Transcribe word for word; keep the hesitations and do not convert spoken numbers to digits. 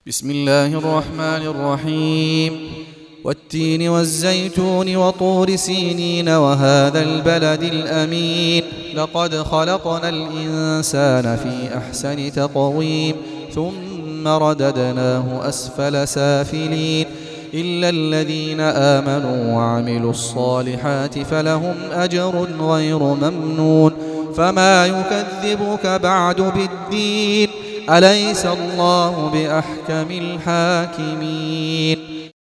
بسم الله الرحمن الرحيم والتين والزيتون وطور سينين وهذا البلد الأمين لقد خلقنا الإنسان في أحسن تقويم ثم رددناه أسفل سافلين إلا الذين آمنوا وعملوا الصالحات فلهم أجر غير ممنون فما يكذبك بعد بالدين أليس الله بأحكم الحاكمين.